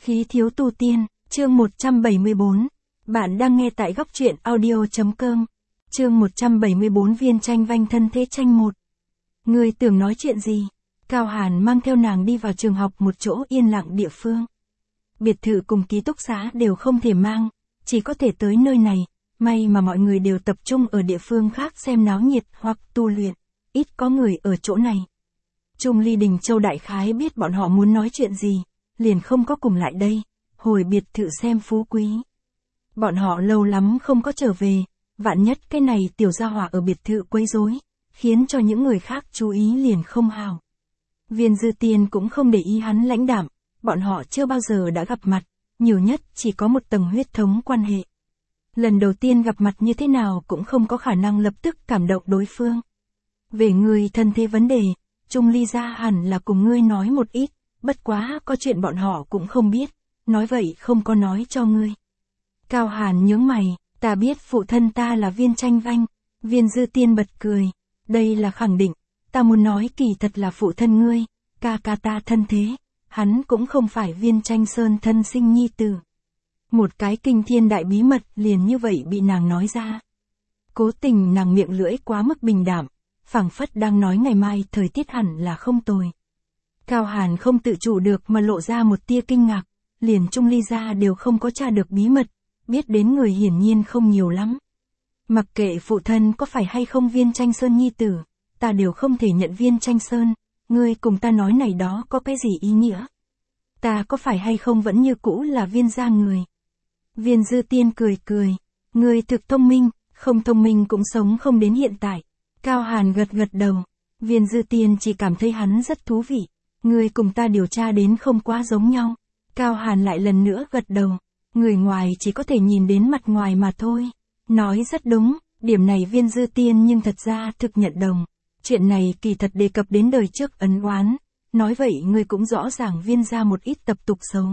Khí thiếu tu tiên, chương 174. Bạn đang nghe tại góc truyện audio.com. Chương 174 viên tranh vanh thân thế tranh 1. Ngươi tưởng nói chuyện gì? Cao Hàn mang theo nàng đi vào trường học một chỗ yên lặng địa phương. Biệt thự cùng ký túc xá đều không thể mang, chỉ có thể tới nơi này, may mà mọi người đều tập trung ở địa phương khác xem náo nhiệt hoặc tu luyện, ít có người ở chỗ này. Trung Ly Đình Châu đại khái biết bọn họ muốn nói chuyện gì, liền không có cùng lại đây, hồi biệt thự xem phú quý. Bọn họ lâu lắm không có trở về, vạn nhất cái này tiểu gia hỏa ở biệt thự quấy rối, khiến cho những người khác chú ý liền không hào. Viên Dư Tiên cũng không để ý hắn lãnh đạm, bọn họ chưa bao giờ đã gặp mặt, nhiều nhất chỉ có một tầng huyết thống quan hệ. Lần đầu tiên gặp mặt như thế nào cũng không có khả năng lập tức cảm động đối phương. Về người thân thế vấn đề, Trung Ly gia hẳn là cùng ngươi nói một ít, bất quá có chuyện bọn họ cũng không biết, nói vậy không có nói cho ngươi. Cao Hàn nhướng mày, ta biết phụ thân ta là Viên Tranh Vanh. Viên Dư Tiên bật cười, đây là khẳng định, ta muốn nói kỳ thật là phụ thân ngươi, ca ca ta thân thế, hắn cũng không phải Viên Tranh Sơn thân sinh nhi tử. Một cái kinh thiên đại bí mật liền như vậy bị nàng nói ra. Cố tình nàng miệng lưỡi quá mức bình đạm, phảng phất đang nói ngày mai thời tiết hẳn là không tồi. Cao Hàn không tự chủ được mà lộ ra một tia kinh ngạc, liền Trung Ly gia đều không có tra được bí mật, biết đến người hiển nhiên không nhiều lắm. Mặc kệ phụ thân có phải hay không Viên Tranh Sơn nhi tử, ta đều không thể nhận Viên Tranh Sơn, ngươi cùng ta nói này đó có cái gì ý nghĩa? Ta có phải hay không vẫn như cũ là Viên gia người? Viên Dư Tiên cười cười, ngươi thực thông minh, không thông minh cũng sống không đến hiện tại. Cao Hàn gật gật đầu, Viên Dư Tiên chỉ cảm thấy hắn rất thú vị, ngươi cùng ta điều tra đến không quá giống nhau. Cao Hàn lại lần nữa gật đầu, người ngoài chỉ có thể nhìn đến mặt ngoài mà thôi. Nói rất đúng, điểm này Viên Dư Tiên nhưng thật ra thực nhận đồng. Chuyện này kỳ thật đề cập đến đời trước ấn oán, nói vậy ngươi cũng rõ ràng Viên gia một ít tập tục xấu.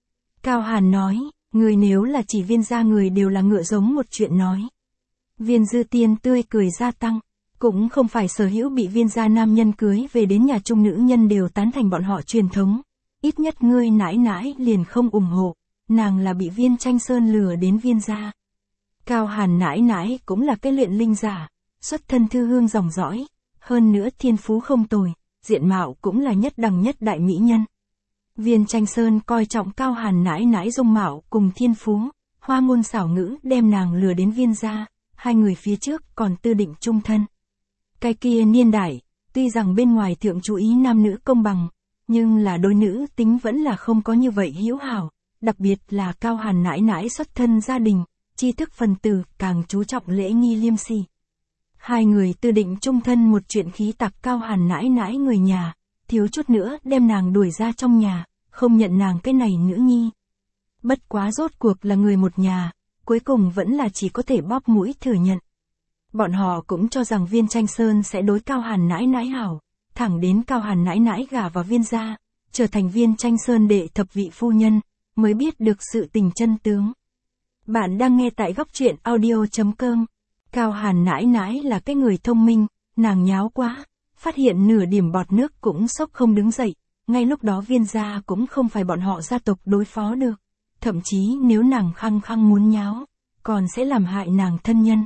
Cao Hàn nói, người nếu là chỉ Viên gia người đều là ngựa giống một chuyện nói. Viên Dư Tiên tươi cười gia tăng, cũng không phải sở hữu bị Viên gia nam nhân cưới về đến nhà chung nữ nhân đều tán thành bọn họ truyền thống. Ít nhất ngươi nãi nãi liền không ủng hộ, nàng là bị Viên Tranh Sơn lừa đến Viên gia. Cao Hàn nãi nãi cũng là cái luyện linh giả, xuất thân thư hương dòng dõi, hơn nữa thiên phú không tồi, diện mạo cũng là nhất đẳng nhất đại mỹ nhân. Viên Tranh Sơn coi trọng Cao Hàn nãi nãi dung mạo cùng thiên phú, hoa ngôn xảo ngữ đem nàng lừa đến Viên gia, hai người phía trước còn tư định chung thân. Cái kia niên đại, tuy rằng bên ngoài thượng chú ý nam nữ công bằng, nhưng là đôi nữ tính vẫn là không có như vậy hữu hảo, đặc biệt là Cao Hàn nãi nãi xuất thân gia đình, tri thức phần tử càng chú trọng lễ nghi liêm sỉ. Hai người tư định chung thân một chuyện khí tặc Cao Hàn nãi nãi người nhà, thiếu chút nữa đem nàng đuổi ra trong nhà, không nhận nàng cái này nữ nhi. Bất quá rốt cuộc là người một nhà, cuối cùng vẫn là chỉ có thể bóp mũi thừa nhận. Bọn họ cũng cho rằng Viên Tranh Sơn sẽ đối Cao Hàn nãi nãi hảo, thẳng đến Cao Hàn nãi nãi gả vào Viên gia, trở thành Viên Tranh Sơn đệ thập vị phu nhân, mới biết được sự tình chân tướng. Bạn đang nghe tại góc truyện audio.com. Cao Hàn nãi nãi là cái người thông minh, nàng nháo quá, phát hiện nửa điểm bọt nước cũng sốc không đứng dậy, ngay lúc đó Viên gia cũng không phải bọn họ gia tộc đối phó được, thậm chí nếu nàng khăng khăng muốn nháo, còn sẽ làm hại nàng thân nhân.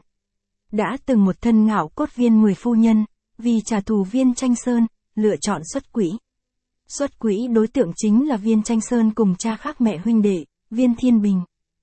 Đã từng một thân ngạo cốt Viên 10 phu nhân, vì trả thù Viên Tranh Sơn, lựa chọn xuất quỹ. Xuất quỹ đối tượng chính là Viên Tranh Sơn cùng cha khác mẹ huynh đệ, Viên Thiên Bình.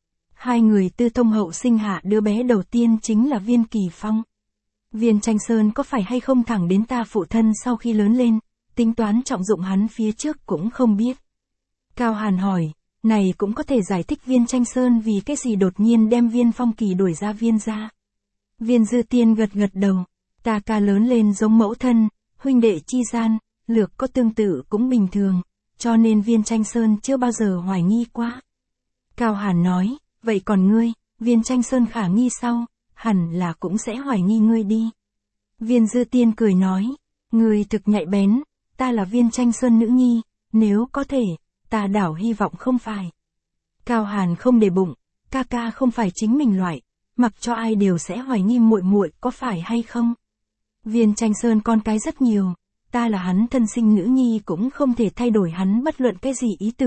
Hai người tư thông hậu sinh hạ đứa bé đầu tiên chính là Viên Kỳ Phong. Viên Tranh Sơn có phải hay không thẳng đến ta phụ thân sau khi lớn lên, tính toán trọng dụng hắn phía trước cũng không biết. Cao Hàn hỏi, này cũng có thể giải thích Viên Tranh Sơn vì cái gì đột nhiên đem Viên Phong Kỳ đuổi ra Viên gia. Viên Dư Tiên gật gật đầu, ta ca lớn lên giống mẫu thân, huynh đệ chi gian, lược có tương tự cũng bình thường, cho nên Viên Tranh Sơn chưa bao giờ hoài nghi quá. Cao Hàn nói, vậy còn ngươi, Viên Tranh Sơn khả nghi sau, hẳn là cũng sẽ hoài nghi ngươi đi. Viên Dư Tiên cười nói, ngươi thực nhạy bén, ta là Viên Tranh Sơn nữ nhi, nếu có thể, ta đảo hy vọng không phải. Cao Hàn không để bụng, ca ca không phải chính mình loại, mặc cho ai đều sẽ hoài nghi muội muội có phải hay không. Viên Tranh Sơn con cái rất nhiều, ta là hắn thân sinh nữ nhi cũng không thể thay đổi hắn bất luận cái gì ý tưởng,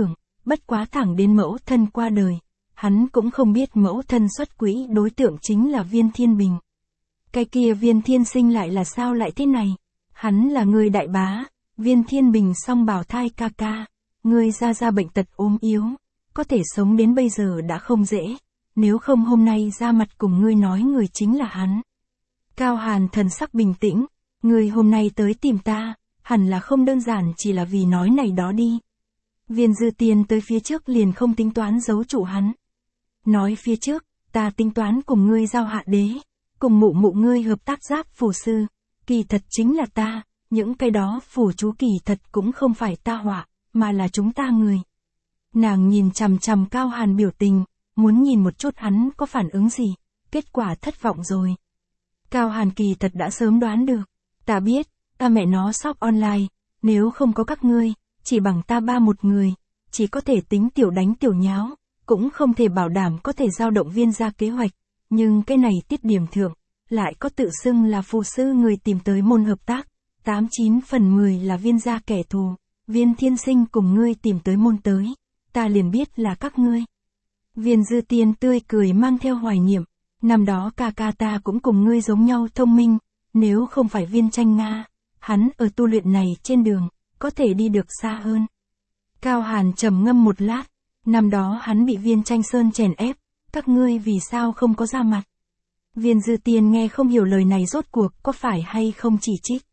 bất quá thẳng đến mẫu thân qua đời. Hắn cũng không biết mẫu thân xuất quỹ đối tượng chính là Viên Thiên Bình. Cái kia Viên Thiên Sinh lại là sao lại thế này? Hắn là người đại bá, Viên Thiên Bình song bào thai ca ca, người ra bệnh tật ốm yếu, có thể sống đến bây giờ đã không dễ, nếu không hôm nay ra mặt cùng ngươi nói người chính là hắn. Cao Hàn thần sắc bình tĩnh, người hôm nay tới tìm ta, hẳn là không đơn giản chỉ là vì nói này đó đi. Viên Dư Tiên tới phía trước liền không tính toán giấu chủ hắn. Nói phía trước, ta tính toán cùng ngươi giao hạ đế, cùng mụ mụ ngươi hợp tác giáp phù sư, kỳ thật chính là ta, những cái đó phù chú kỳ thật cũng không phải ta họa, mà là chúng ta người. Nàng nhìn chằm chằm Cao Hàn biểu tình, muốn nhìn một chút hắn có phản ứng gì, kết quả thất vọng rồi. Cao Hàn kỳ thật đã sớm đoán được, ta biết, ta mẹ nó shop online, nếu không có các ngươi, chỉ bằng ta ba một người, chỉ có thể tính tiểu đánh tiểu nháo, cũng không thể bảo đảm có thể giao động Viên gia kế hoạch, nhưng cái này tiết điểm thượng, lại có tự xưng là phù sư người tìm tới môn hợp tác, 89 phần 10 là Viên gia kẻ thù, Viên Thiên Sinh cùng ngươi tìm tới môn tới, ta liền biết là các ngươi. Viên Dư Tiên tươi cười mang theo hoài niệm, năm đó ca ca ta cũng cùng ngươi giống nhau thông minh, nếu không phải Viên Tranh Nga, hắn ở tu luyện này trên đường, có thể đi được xa hơn. Cao Hàn trầm ngâm một lát, năm đó hắn bị Viên Tranh Sơn chèn ép, các ngươi vì sao không có ra mặt. Viên Dư Tiên nghe không hiểu lời này rốt cuộc có phải hay không chỉ trích.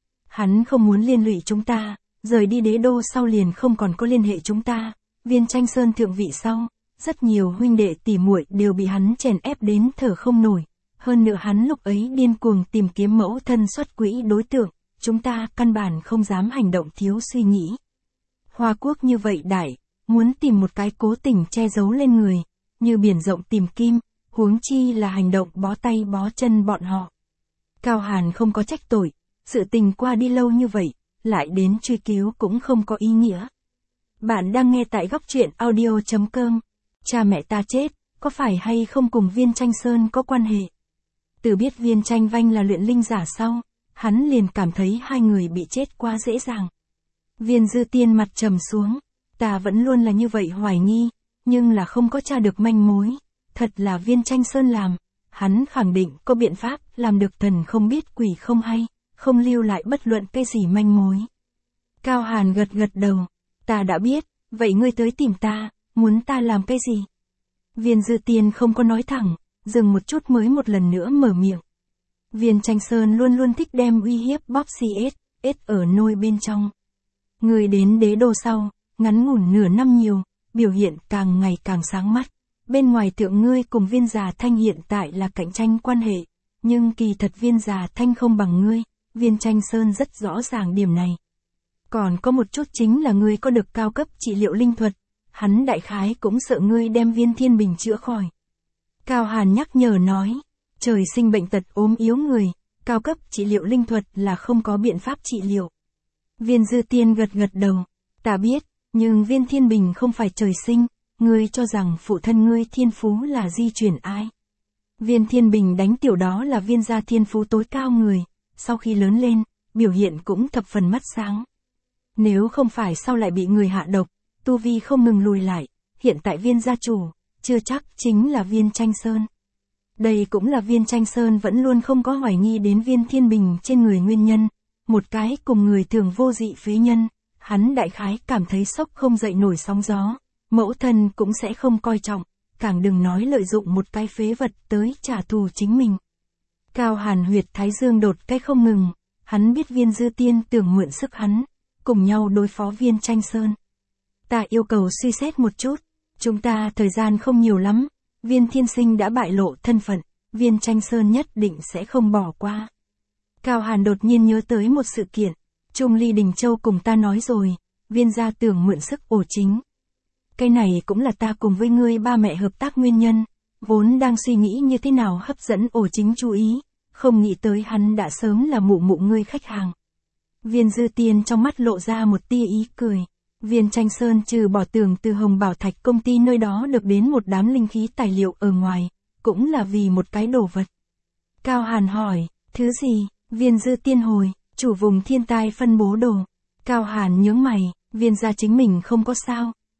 Hắn không muốn liên lụy chúng ta, rời đi đế đô sau liền không còn có liên hệ chúng ta, Viên Tranh Sơn thượng vị sau, rất nhiều huynh đệ tỉ muội đều bị hắn chèn ép đến thở không nổi, hơn nữa hắn lúc ấy điên cuồng tìm kiếm mẫu thân xuất quỹ đối tượng, chúng ta căn bản không dám hành động thiếu suy nghĩ. Hoa quốc như vậy đại, muốn tìm một cái cố tình che giấu lên người, như biển rộng tìm kim, huống chi là hành động bó tay bó chân bọn họ. Cao Hàn không có trách tội, sự tình qua đi lâu như vậy, lại đến truy cứu cũng không có ý nghĩa. Bạn đang nghe tại góc truyện audio.com. Cha mẹ ta chết, có phải hay không cùng Viên Tranh Sơn có quan hệ? Từ biết Viên Tranh Vanh là luyện linh giả sau, hắn liền cảm thấy hai người bị chết quá dễ dàng. Viên Dư Tiên mặt trầm xuống, ta vẫn luôn là như vậy hoài nghi, nhưng là không có tra được manh mối, thật là Viên Tranh Sơn làm, hắn khẳng định có biện pháp làm được thần không biết quỷ không hay, không lưu lại bất luận cái gì manh mối. Cao Hàn gật gật đầu, ta đã biết, vậy ngươi tới tìm ta, muốn ta làm cái gì? Viên Dư Tiên không có nói thẳng, dừng một chút mới một lần nữa mở miệng. Viên Tranh Sơn luôn luôn thích đem uy hiếp bóp CS ở nôi bên trong. Người đến đế đô sau, ngắn ngủn nửa năm nhiều, biểu hiện càng ngày càng sáng mắt. Bên ngoài thượng ngươi cùng Viên Già Thanh hiện tại là cạnh tranh quan hệ, nhưng kỳ thật Viên Già Thanh không bằng ngươi, Viên Tranh Sơn rất rõ ràng điểm này. Còn có một chút chính là ngươi có được cao cấp trị liệu linh thuật, hắn đại khái cũng sợ ngươi đem Viên Thiên Bình chữa khỏi. Cao Hàn nhắc nhở nói, trời sinh bệnh tật ốm yếu người, cao cấp trị liệu linh thuật là không có biện pháp trị liệu. Viên Dư Tiên gật gật đầu, ta biết, nhưng Viên Thiên Bình không phải trời sinh, ngươi cho rằng phụ thân ngươi thiên phú là di chuyển ai. Viên Thiên Bình đánh tiểu đó là Viên gia thiên phú tối cao người, sau khi lớn lên, biểu hiện cũng thập phần mắt sáng. Nếu không phải sau lại bị người hạ độc, tu vi không ngừng lùi lại, hiện tại Viên gia chủ, chưa chắc chính là Viên Tranh Sơn. Đây cũng là Viên Tranh Sơn vẫn luôn không có hoài nghi đến Viên Thiên Bình trên người nguyên nhân, một cái cùng người thường vô dị phế nhân, hắn đại khái cảm thấy sốc không dậy nổi sóng gió, mẫu thân cũng sẽ không coi trọng, càng đừng nói lợi dụng một cái phế vật tới trả thù chính mình. Cao Hàn huyệt thái dương đột cái không ngừng, hắn biết Viên Dư Tiên tưởng mượn sức hắn, cùng nhau đối phó Viên Tranh Sơn. Ta yêu cầu suy xét một chút, chúng ta thời gian không nhiều lắm, Viên Thiên Sinh đã bại lộ thân phận, Viên Tranh Sơn nhất định sẽ không bỏ qua. Cao Hàn đột nhiên nhớ tới một sự kiện, Trung Ly Đình Châu cùng ta nói rồi, Viên gia tưởng mượn sức ổ chính. Cái này cũng là ta cùng với ngươi ba mẹ hợp tác nguyên nhân, vốn đang suy nghĩ như thế nào hấp dẫn ổ chính chú ý, không nghĩ tới hắn đã sớm là mụ mụ ngươi khách hàng. Viên Dư Tiên trong mắt lộ ra một tia ý cười. Viên Tranh Sơn trừ bỏ tưởng từ Hồng Bảo Thạch công ty nơi đó được đến một đám linh khí tài liệu ở ngoài, cũng là vì một cái đồ vật. Cao Hàn hỏi, thứ gì? Viên Dư Tiên hồi, chủ vùng thiên tai phân bố đồ. Cao Hàn nhướng mày, Viên gia chính mình không có sao,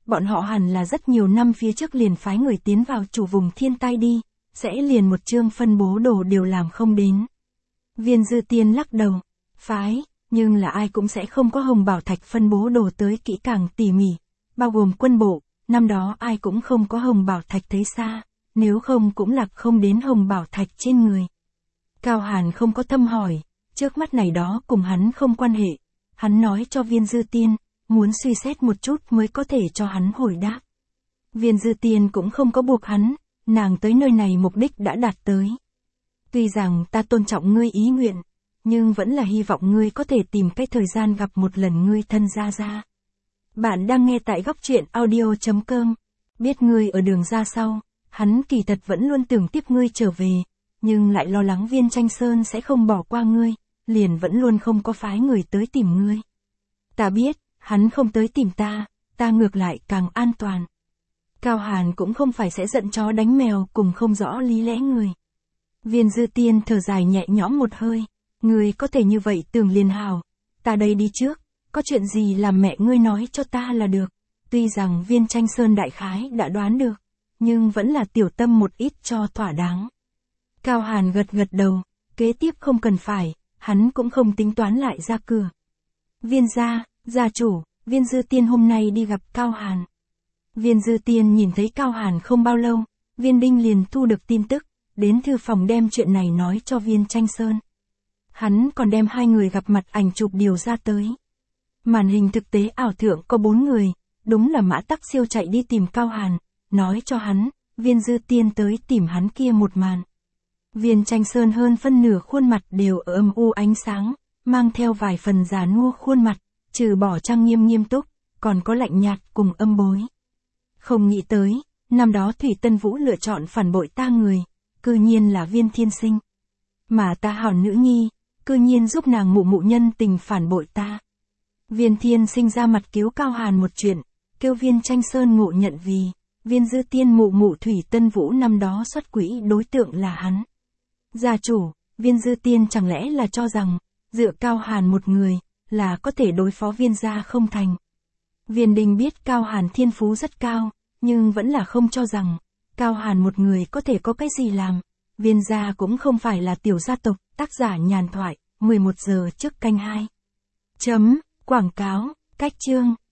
bọn họ hẳn là rất nhiều năm phía trước liền phái người tiến vào chủ vùng thiên tai đi, sẽ liền một chương phân bố đồ đều làm không đến. Viên Dư Tiên lắc đầu, phái, nhưng là ai cũng sẽ không có hồng bảo thạch phân bố đồ tới kỹ càng tỉ mỉ, bao gồm quân bộ, năm đó ai cũng không có hồng bảo thạch thấy xa, nếu không cũng lạc không đến hồng bảo thạch trên người. Cao Hàn không có thâm hỏi, trước mắt này đó cùng hắn không quan hệ, hắn nói cho Viên Dư Tiên, muốn suy xét một chút mới có thể cho hắn hồi đáp. Viên Dư Tiên cũng không có buộc hắn, nàng tới nơi này mục đích đã đạt tới. Tuy rằng ta tôn trọng ngươi ý nguyện, nhưng vẫn là hy vọng ngươi có thể tìm cái thời gian gặp một lần ngươi thân Gia Gia. Bạn đang nghe tại góc truyện audio.com. Biết ngươi ở đường ra sau, hắn kỳ thật vẫn luôn tưởng tiếp ngươi trở về, nhưng lại lo lắng Viên Tranh Sơn sẽ không bỏ qua ngươi, liền vẫn luôn không có phái người tới tìm ngươi. Ta biết, hắn không tới tìm ta ngược lại càng an toàn. Cao Hàn cũng không phải sẽ giận chó đánh mèo cùng không rõ lý lẽ người. Viên Dư Tiên thở dài nhẹ nhõm một hơi, ngươi có thể như vậy tưởng liền hào, ta đây đi trước, có chuyện gì làm mẹ ngươi nói cho ta là được. Tuy rằng Viên Tranh Sơn đại khái đã đoán được, nhưng vẫn là tiểu tâm một ít cho thỏa đáng. Cao Hàn gật gật đầu, kế tiếp không cần phải, hắn cũng không tính toán lại ra cửa. Viên gia chủ, Viên Dư Tiên hôm nay đi gặp Cao Hàn. Viên Dư Tiên nhìn thấy Cao Hàn không bao lâu, Viên Đinh liền thu được tin tức, đến thư phòng đem chuyện này nói cho Viên Tranh Sơn. Hắn còn đem hai người gặp mặt ảnh chụp điều ra tới. Màn hình thực tế ảo thượng có 4 người, đúng là Mã Tắc Siêu chạy đi tìm Cao Hàn, nói cho hắn, Viên Dư Tiên tới tìm hắn kia một màn. Viên Tranh Sơn hơn phân nửa khuôn mặt đều ở âm u ánh sáng, mang theo vài phần già nua khuôn mặt, trừ bỏ trang nghiêm nghiêm túc, còn có lạnh nhạt cùng âm bối. Không nghĩ tới, năm đó Thủy Tân Vũ lựa chọn phản bội ta người, cư nhiên là Viên Thiên Sinh. Mà ta hảo nữ nhi, cư nhiên giúp nàng mụ nhân tình phản bội ta. Viên Thiên Sinh ra mặt cứu Cao Hàn một chuyện, kêu Viên Tranh Sơn ngộ nhận vì, Viên Dư Tiên mụ Thủy Tân Vũ năm đó xuất quỹ đối tượng là hắn. Gia chủ, Viên Dư Tiên chẳng lẽ là cho rằng, dựa Cao Hàn một người, là có thể đối phó Viên gia không thành. Viên Đình biết Cao Hàn thiên phú rất cao, nhưng vẫn là không cho rằng, Cao Hàn một người có thể có cái gì làm. Viên gia cũng không phải là tiểu gia tộc, tác giả nhàn thoại, 11 giờ trước canh 2. Quảng cáo, cách chương.